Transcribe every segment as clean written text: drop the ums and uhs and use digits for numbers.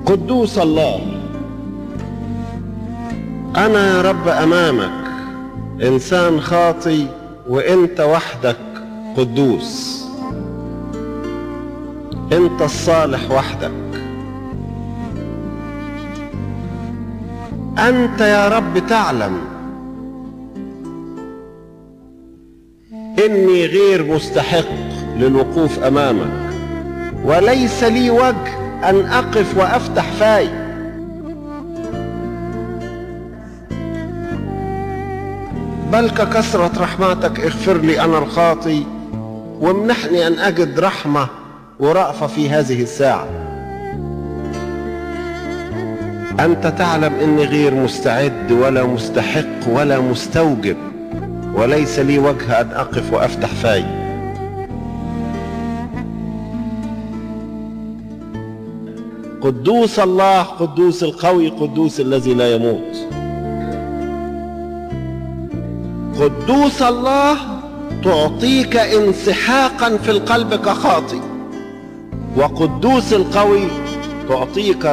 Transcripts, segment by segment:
قدوس الله. أنا يا رب أمامك إنسان خاطي، وإنت وحدك قدوس. إنت الصالح وحدك. أنت يا رب تعلم إني غير مستحق للوقوف أمامك، وليس لي وجه أن أقف وأفتح فاي. بل ككثرة رحمتك اغفر لي أنا الخاطي، وامنحني أن أجد رحمة ورأفة في هذه الساعة. أنت تعلم إني غير مستعد ولا مستحق ولا مستوجب، وليس لي وجه أن أقف وأفتح فاي. قدوس الله، قدوس القوي، قدوس الذي لا يموت. قدوس الله تعطيك انسحاقا في القلب كخاطئ، وقدوس القوي تعطيك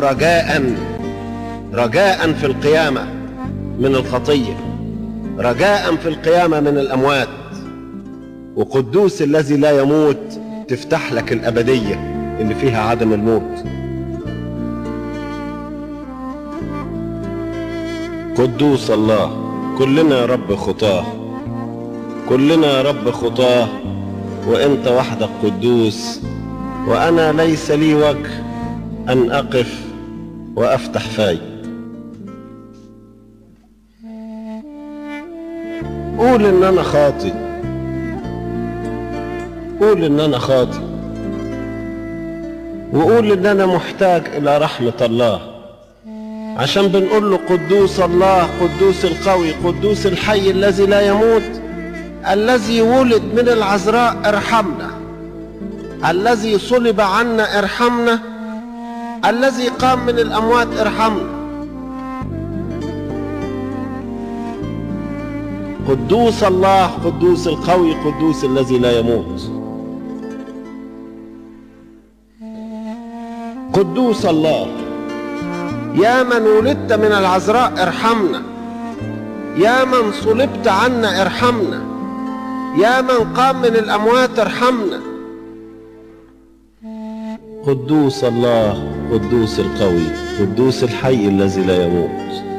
رجاء في القيامة من الخطية، رجاء في القيامة من الأموات. وقدوس الذي لا يموت تفتح لك الأبدية اللي فيها عدم الموت. قدوس الله. كلنا يا رب خطاه، كلنا يا رب خطاه، وانت وحدك قدوس، وانا ليس لي وجه ان اقف وافتح فاي. قول ان انا خاطي، قول ان انا خاطي، وقول ان انا محتاج الى رحمة الله، عشان بنقول له قدوس الله، قدوس القوي، قدوس الحي الذي لا يموت، الذي ولد من العذراء ارحمنا، الذي صلب عنا ارحمنا، الذي قام من الأموات ارحمنا. قدوس الله، قدوس القوي، قدوس الذي لا يموت. قدوس الله. يا من ولدت من العذراء ارحمنا، يا من صلبت عنا ارحمنا، يا من قام من الأموات ارحمنا. قدوس الله، قدوس القوي، قدوس الحي الذي لا يموت.